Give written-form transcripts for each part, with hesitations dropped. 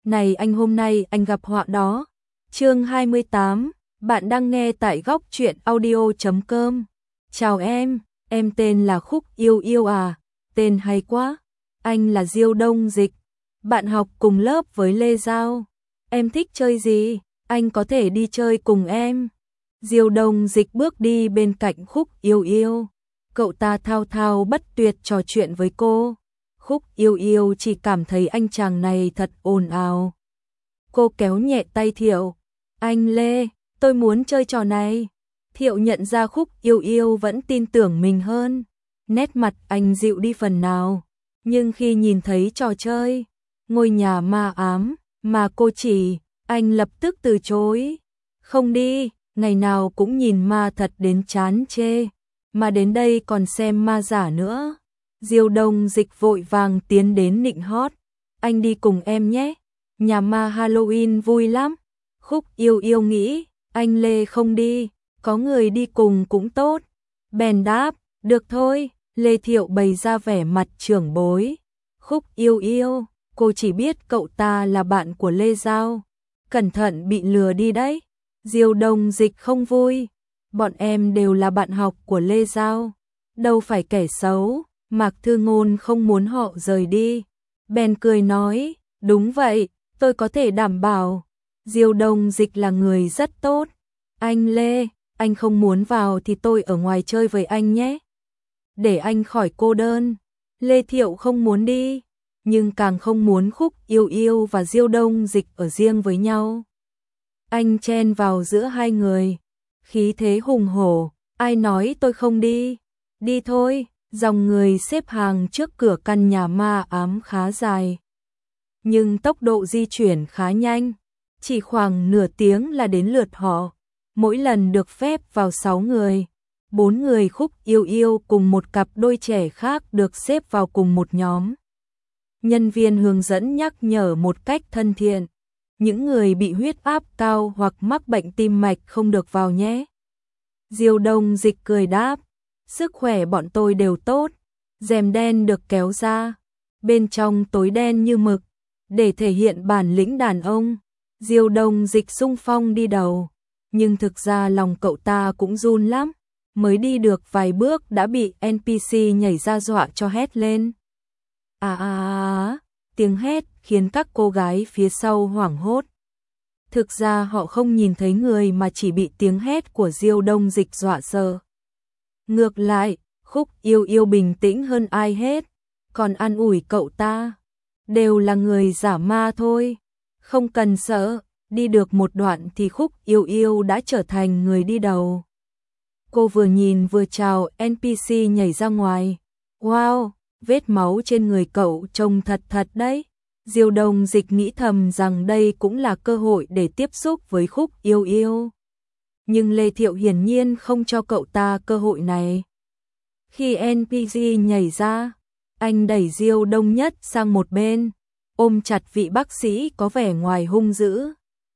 Này anh, hôm nay anh gặp họa đó. Chương 28, bạn đang nghe tại góc truyện audio.com. Chào em tên là Khúc Yêu Yêu à, tên hay quá. Anh là Diêu Đông Dịch, bạn học cùng lớp với Lê Giao. Em thích chơi gì, anh có thể đi chơi cùng em. Diêu Đông Dịch bước đi bên cạnh Khúc Yêu Yêu. Cậu ta thao thao bất tuyệt trò chuyện với cô. Khúc Yêu Yêu chỉ cảm thấy anh chàng này thật ồn ào. Cô kéo nhẹ tay Thiệu. Anh Lê, tôi muốn chơi trò này. Thiệu nhận ra Khúc Yêu Yêu vẫn tin tưởng mình hơn. Nét mặt anh dịu đi phần nào. Nhưng khi nhìn thấy trò chơi, ngôi nhà ma ám, mà cô chỉ, anh lập tức từ chối. Không đi, ngày nào cũng nhìn ma thật đến chán chê. Mà đến đây còn xem ma giả nữa. Diêu Đông Dịch vội vàng tiến đến nịnh hót. Anh đi cùng em nhé, nhà ma Halloween vui lắm. Khúc Yêu Yêu nghĩ, anh Lê không đi, có người đi cùng cũng tốt. Bèn đáp, được thôi. Lê Thiệu bày ra vẻ mặt trưởng bối. Khúc Yêu Yêu, cô chỉ biết cậu ta là bạn của Lê Giao. Cẩn thận bị lừa đi đấy. Diêu Đông Dịch không vui. Bọn em đều là bạn học của Lê Giao, đâu phải kẻ xấu. Mạc Thư Ngôn không muốn họ rời đi. Bèn cười nói, đúng vậy, tôi có thể đảm bảo. Diêu Đông Dịch là người rất tốt. Anh Lê, anh không muốn vào thì tôi ở ngoài chơi với anh nhé. Để anh khỏi cô đơn. Lê Thiệu không muốn đi, nhưng càng không muốn Khúc Yêu Yêu và Diêu Đông Dịch ở riêng với nhau. Anh chen vào giữa hai người, khí thế hùng hổ, ai nói tôi không đi. Đi thôi. Dòng người xếp hàng trước cửa căn nhà ma ám khá dài, nhưng tốc độ di chuyển khá nhanh, chỉ khoảng nửa tiếng là đến lượt họ. Mỗi lần được phép vào 6 người, 4 người Khúc Yêu Yêu cùng một cặp đôi trẻ khác được xếp vào cùng một nhóm. Nhân viên hướng dẫn nhắc nhở một cách thân thiện, những người bị huyết áp cao hoặc mắc bệnh tim mạch không được vào nhé. Diêu Đông Dịch cười đáp, sức khỏe bọn tôi đều tốt. Rèm đen được kéo ra, bên trong tối đen như mực, để thể hiện bản lĩnh đàn ông. Diêu Đông Dịch xung phong đi đầu, nhưng thực ra lòng cậu ta cũng run lắm, mới đi được vài bước đã bị NPC nhảy ra dọa cho hét lên. Tiếng hét khiến các cô gái phía sau hoảng hốt. Thực ra họ không nhìn thấy người mà chỉ bị tiếng hét của Diêu Đông Dịch dọa sợ. Ngược lại, Khúc Yêu Yêu bình tĩnh hơn ai hết, còn an ủi cậu ta. Đều là người giả ma thôi, không cần sợ. Đi được một đoạn thì Khúc Yêu Yêu đã trở thành người đi đầu. Cô vừa nhìn vừa chào NPC nhảy ra ngoài. Wow, vết máu trên người cậu trông thật thật đấy. Diêu Đông Dịch nghĩ thầm rằng đây cũng là cơ hội để tiếp xúc với Khúc Yêu Yêu. Nhưng Lê Thiệu hiển nhiên không cho cậu ta cơ hội này. Khi NPC nhảy ra, anh đẩy Diêu Đông Nhất sang một bên, ôm chặt vị bác sĩ có vẻ ngoài hung dữ.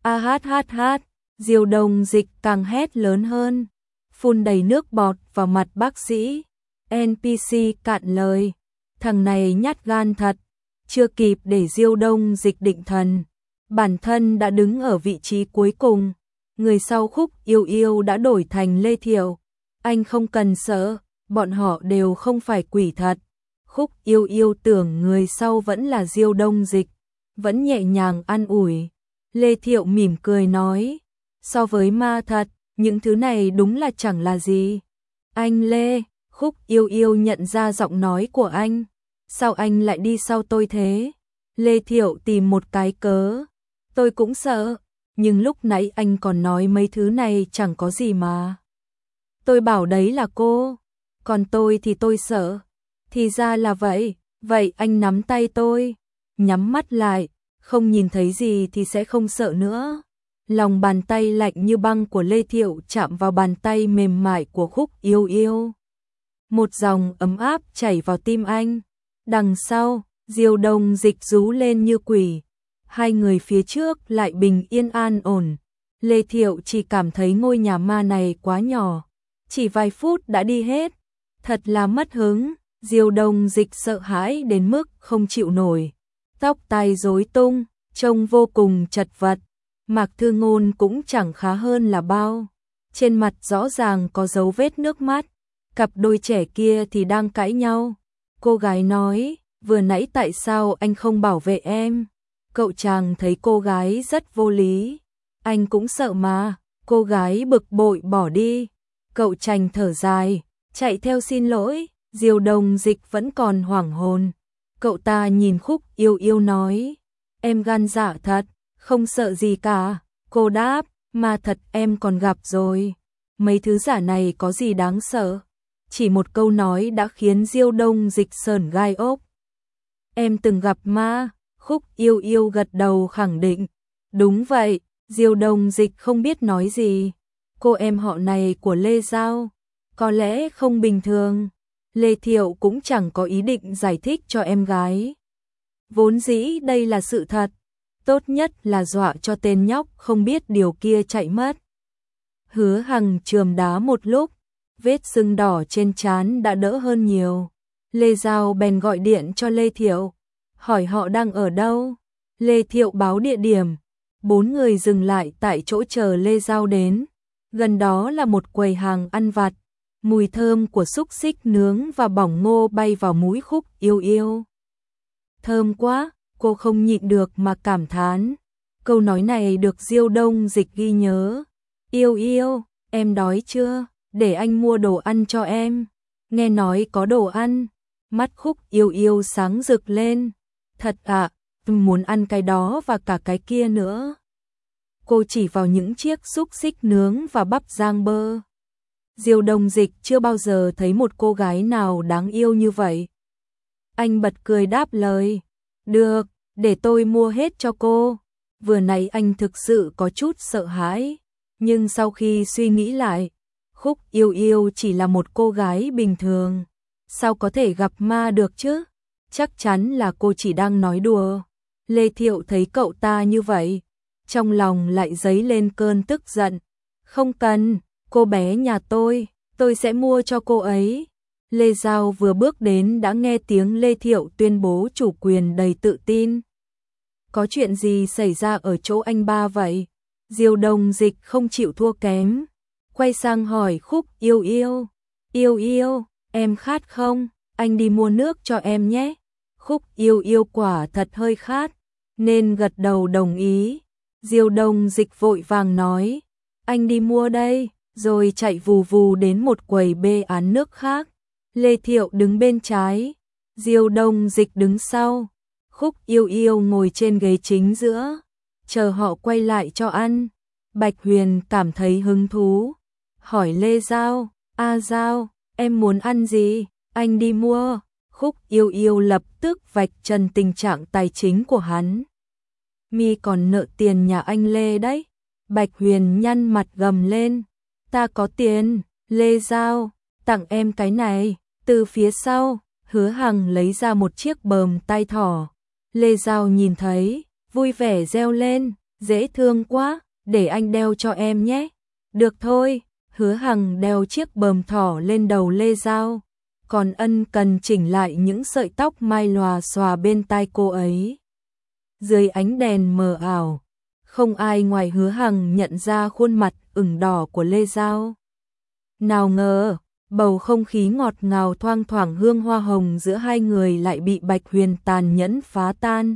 Diêu Đông Dịch càng hét lớn hơn, phun đầy nước bọt vào mặt bác sĩ. NPC cạn lời, thằng này nhát gan thật. Chưa kịp để Diêu Đông Dịch định thần, bản thân đã đứng ở vị trí cuối cùng. Người sau Khúc Yêu Yêu đã đổi thành Lê Thiệu. Anh không cần sợ, bọn họ đều không phải quỷ thật. Khúc Yêu Yêu tưởng người sau vẫn là Diêu Đông Dịch, vẫn nhẹ nhàng an ủi. Lê Thiệu mỉm cười nói, so với ma thật, những thứ này đúng là chẳng là gì. Anh Lê, Khúc Yêu Yêu nhận ra giọng nói của anh. Sao anh lại đi sau tôi thế? Lê Thiệu tìm một cái cớ. Tôi cũng sợ, nhưng lúc nãy anh còn nói mấy thứ này chẳng có gì mà. Tôi bảo đấy là cô, còn tôi thì tôi sợ. Thì ra là vậy, vậy anh nắm tay tôi, nhắm mắt lại, không nhìn thấy gì thì sẽ không sợ nữa. Lòng bàn tay lạnh như băng của Lê Thiệu chạm vào bàn tay mềm mại của Khúc Yêu Yêu. Một dòng ấm áp chảy vào tim anh. Đằng sau, Diêu Đông Dịch rú lên như quỷ. Hai người phía trước lại bình yên an ổn. Lê Thiệu chỉ cảm thấy ngôi nhà ma này quá nhỏ, chỉ vài phút đã đi hết. Thật là mất hứng. Diêu Đông Dịch sợ hãi đến mức không chịu nổi. Tóc tai rối tung, trông vô cùng chật vật. Mạc Thư Ngôn cũng chẳng khá hơn là bao. Trên mặt rõ ràng có dấu vết nước mắt. Cặp đôi trẻ kia thì đang cãi nhau. Cô gái nói, vừa nãy tại sao anh không bảo vệ em? Cậu chàng thấy cô gái rất vô lý. Anh cũng sợ mà. Cô gái bực bội bỏ đi. Cậu chàng thở dài, chạy theo xin lỗi. Diêu Đông Dịch vẫn còn hoảng hồn. Cậu ta nhìn Khúc Yêu Yêu nói, em gan dạ thật, không sợ gì cả. Cô đáp, mà thật em còn gặp rồi. Mấy thứ giả này có gì đáng sợ? Chỉ một câu nói đã khiến Diêu Đông Dịch sởn gai ốc. Em từng gặp ma. Khúc Yêu Yêu gật đầu khẳng định. Đúng vậy. Diêu Đông Dịch không biết nói gì. Cô em họ này của Lê Giao có lẽ không bình thường. Lê Thiệu cũng chẳng có ý định giải thích cho em gái. Vốn dĩ đây là sự thật. Tốt nhất là dọa cho tên nhóc không biết điều kia chạy mất. Hứa Hằng chườm đá một lúc. Vết sưng đỏ trên trán đã đỡ hơn nhiều. Lê Giao bèn gọi điện cho Lê Thiệu, hỏi họ đang ở đâu. Lê Thiệu báo địa điểm. 4 người dừng lại tại chỗ chờ Lê Giao đến. Gần đó là một quầy hàng ăn vặt. Mùi thơm của xúc xích nướng và bỏng ngô bay vào mũi Khúc Yêu Yêu. Thơm quá, cô không nhịn được mà cảm thán. Câu nói này được Diêu Đông Dịch ghi nhớ. Yêu Yêu, em đói chưa? Để anh mua đồ ăn cho em. Nghe nói có đồ ăn. Mắt Khúc Yêu Yêu sáng rực lên. Thật ạ, muốn ăn cái đó và cả cái kia nữa. Cô chỉ vào những chiếc xúc xích nướng và bắp rang bơ. Diêu Đông Dịch chưa bao giờ thấy một cô gái nào đáng yêu như vậy. Anh bật cười đáp lời. Được, để tôi mua hết cho cô. Vừa nãy anh thực sự có chút sợ hãi. Nhưng sau khi suy nghĩ lại, Khúc Yêu Yêu chỉ là một cô gái bình thường. Sao có thể gặp ma được chứ? Chắc chắn là cô chỉ đang nói đùa. Lê Thiệu thấy cậu ta như vậy, trong lòng lại dấy lên cơn tức giận. Không cần, cô bé nhà tôi sẽ mua cho cô ấy. Lê Giao vừa bước đến đã nghe tiếng Lê Thiệu tuyên bố chủ quyền đầy tự tin. Có chuyện gì xảy ra ở chỗ anh ba vậy? Diêu Đông Dịch không chịu thua kém. Quay sang hỏi Khúc Yêu Yêu. Yêu Yêu, em khát không? Anh đi mua nước cho em nhé. Khúc Yêu Yêu quả thật hơi khát, nên gật đầu đồng ý. Diêu Đông Dịch vội vàng nói, anh đi mua đây, rồi chạy vù vù đến một quầy bê án nước khác. Lê Thiệu đứng bên trái, Diêu Đông Dịch đứng sau. Khúc Yêu Yêu ngồi trên ghế chính giữa, chờ họ quay lại cho ăn. Bạch Huyền cảm thấy hứng thú, hỏi Lê Giao, A Giao, em muốn ăn gì? Anh đi mua. Khúc Yêu Yêu lập tức vạch trần tình trạng tài chính của hắn. Mi còn nợ tiền nhà anh Lê đấy. Bạch Huyền nhăn mặt gầm lên. Ta có tiền. Lê Giao, tặng em cái này. Từ phía sau, Hứa Hằng lấy ra một chiếc bờm tai thỏ. Lê Giao nhìn thấy, vui vẻ reo lên. Dễ thương quá, để anh đeo cho em nhé. Được thôi. Hứa Hằng đeo chiếc bờm thỏ lên đầu Lê Giao. Còn ân cần chỉnh lại những sợi tóc mai lòa xòa bên tai cô ấy. Dưới ánh đèn mờ ảo, không ai ngoài Hứa Hằng nhận ra khuôn mặt ửng đỏ của Lê Giao. Nào ngờ, bầu không khí ngọt ngào thoang thoảng hương hoa hồng giữa hai người lại bị Bạch Huyền tàn nhẫn phá tan.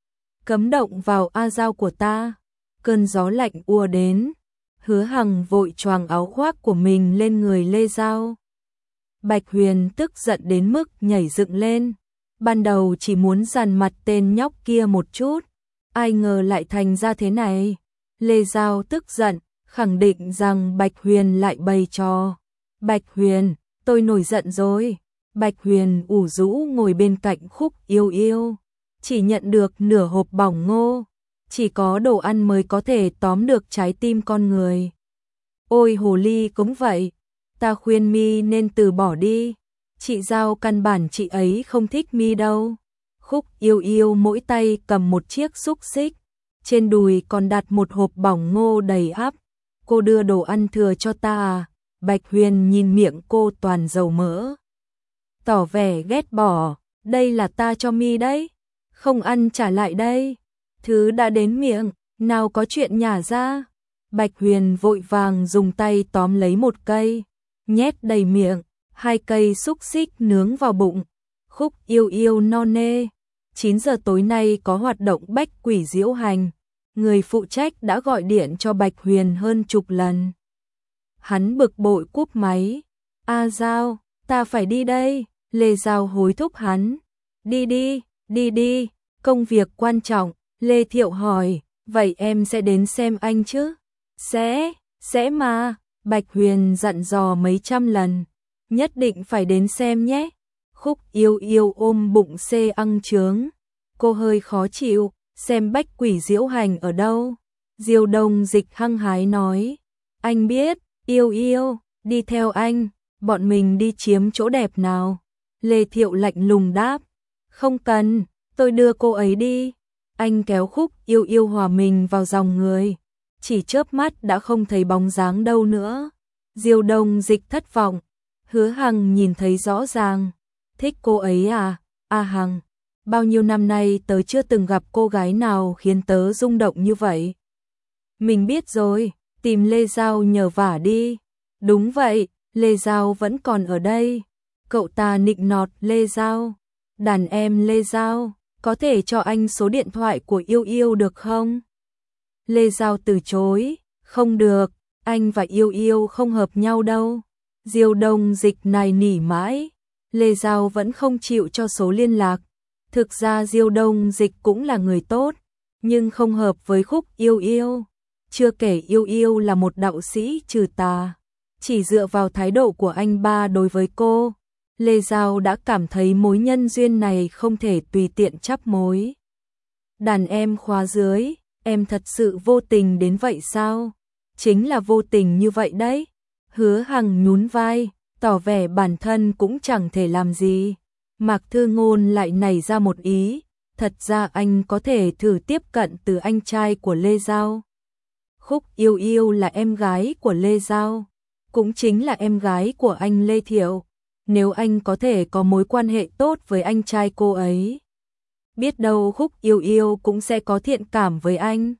Cấm động vào A Giao của ta. Cơn gió lạnh ùa đến. Hứa Hằng vội choàng áo khoác của mình lên người Lê Giao. Bạch Huyền tức giận đến mức nhảy dựng lên. Ban đầu chỉ muốn dằn mặt tên nhóc kia một chút, ai ngờ lại thành ra thế này. Lê Giao tức giận, khẳng định rằng Bạch Huyền lại bày trò. Bạch Huyền, tôi nổi giận rồi. Bạch Huyền ủ rũ ngồi bên cạnh Khúc Yêu Yêu, chỉ nhận được nửa hộp bỏng ngô. Chỉ có đồ ăn mới có thể tóm được trái tim con người. Ôi hồ ly cũng vậy. Ta khuyên Mi nên từ bỏ đi. Chị Giao căn bản chị ấy không thích Mi đâu. Khúc Yêu Yêu mỗi tay cầm một chiếc xúc xích. Trên đùi còn đặt một hộp bỏng ngô đầy ắp. Cô đưa đồ ăn thừa cho ta à? Bạch Huyền nhìn miệng cô toàn dầu mỡ, tỏ vẻ ghét bỏ. Đây là ta cho Mi đấy. Không ăn trả lại đây. thứ đã đến miệng, nào có chuyện nhả ra. Bạch Huyền vội vàng dùng tay tóm lấy một cây, nhét đầy miệng, 2 cây xúc xích nướng vào bụng. Khúc Yêu Yêu non nê. 9 giờ tối nay có hoạt động bách quỷ diễu hành. Người phụ trách đã gọi điện cho Bạch Huyền hơn chục lần. Hắn bực bội cúp máy. A Giao, ta phải đi đây. Lê Giao hối thúc hắn. Đi đi, công việc quan trọng. Lê Thiệu hỏi, vậy em sẽ đến xem anh chứ? Sẽ mà. Bạch Huyền dặn dò mấy trăm lần. Nhất định phải đến xem nhé. Khúc Yêu Yêu ôm bụng xê ăng trướng. Cô hơi khó chịu, xem bách quỷ diễu hành ở đâu. Diêu Đông Dịch hăng hái nói. Anh biết, Yêu Yêu, đi theo anh, bọn mình đi chiếm chỗ đẹp nào. Lê Thiệu lạnh lùng đáp. Không cần, tôi đưa cô ấy đi. Anh kéo Khúc Yêu Yêu hòa mình vào dòng người. Chỉ chớp mắt đã không thấy bóng dáng đâu nữa. Diêu Đông Dịch thất vọng. Hứa Hằng nhìn thấy rõ ràng. Thích cô ấy à? A Hằng, bao nhiêu năm nay tớ chưa từng gặp cô gái nào khiến tớ rung động như vậy. Mình biết rồi, tìm Lê Giao nhờ vả đi. Đúng vậy, Lê Giao vẫn còn ở đây. Cậu ta nịnh nọt Lê Giao. Đàn em Lê Giao, có thể cho anh số điện thoại của Yêu Yêu được không? Lê Giao từ chối. Không được, anh và Yêu Yêu không hợp nhau đâu. Diêu Đông Dịch nài nỉ mãi. Lê Giao vẫn không chịu cho số liên lạc. Thực ra Diêu Đông Dịch cũng là người tốt, nhưng không hợp với Khúc Yêu Yêu. Chưa kể Yêu Yêu là một đạo sĩ trừ tà. Chỉ dựa vào thái độ của anh ba đối với cô, Lê Giao đã cảm thấy mối nhân duyên này không thể tùy tiện chắp mối. Đàn em khóa dưới, em thật sự vô tình đến vậy sao? Chính là vô tình như vậy đấy. Hứa Hằng nhún vai, tỏ vẻ bản thân cũng chẳng thể làm gì. Mạc Thư Ngôn lại nảy ra một ý, thật ra anh có thể thử tiếp cận từ anh trai của Lê Giao. Khúc Yêu Yêu là em gái của Lê Giao, cũng chính là em gái của anh Lê Thiệu. Nếu anh có thể có mối quan hệ tốt với anh trai cô ấy, biết đâu Khúc Yêu Yêu cũng sẽ có thiện cảm với anh.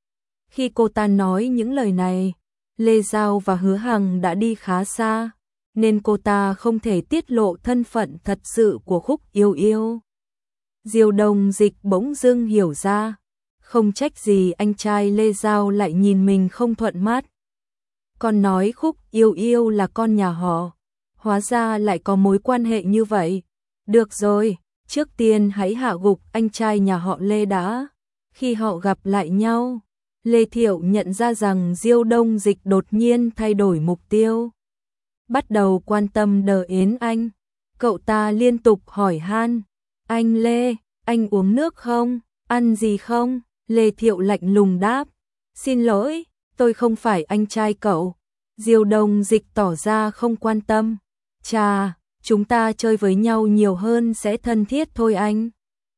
Khi cô ta nói những lời này, Lê Giao và Hứa Hằng đã đi khá xa, nên cô ta không thể tiết lộ thân phận thật sự của Khúc Yêu Yêu. Diêu Đông Dịch bỗng dưng hiểu ra, không trách gì anh trai Lê Giao lại nhìn mình không thuận mắt. Còn nói Khúc Yêu Yêu là con nhà họ, hóa ra lại có mối quan hệ như vậy. Được rồi, trước tiên hãy hạ gục anh trai nhà họ Lê đã. Khi họ gặp lại nhau, Lê Thiệu nhận ra rằng Diêu Đông Dịch đột nhiên thay đổi mục tiêu. Bắt đầu quan tâm đến anh. Cậu ta liên tục hỏi han. Anh Lê, anh uống nước không? Ăn gì không? Lê Thiệu lạnh lùng đáp. Xin lỗi, tôi không phải anh trai cậu. Diêu Đông Dịch tỏ ra không quan tâm. Chà, chúng ta chơi với nhau nhiều hơn sẽ thân thiết thôi anh.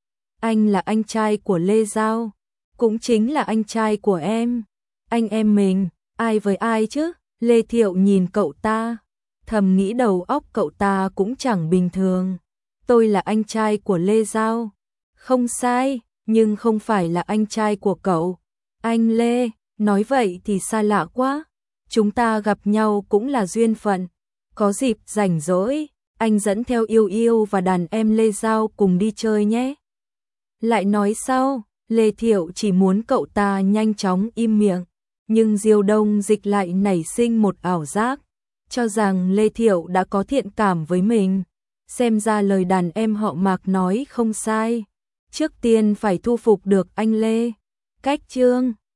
Anh là anh trai của Lê Giao, cũng chính là anh trai của em. Anh em mình, ai với ai chứ? Lê Thiệu nhìn cậu ta, thầm nghĩ đầu óc cậu ta cũng chẳng bình thường. Tôi là anh trai của Lê Giao. Không sai, nhưng không phải là anh trai của cậu. Anh Lê, nói vậy thì xa lạ quá. Chúng ta gặp nhau cũng là duyên phận. Có dịp rảnh rỗi, anh dẫn theo Yêu Yêu và đàn em Lê Giao cùng đi chơi nhé. Lại nói sau, Lê Thiệu chỉ muốn cậu ta nhanh chóng im miệng, nhưng Diêu Đông Dịch lại nảy sinh một ảo giác, cho rằng Lê Thiệu đã có thiện cảm với mình. Xem ra lời đàn em họ Mạc nói không sai. Trước tiên phải thu phục được anh Lê. Cách chương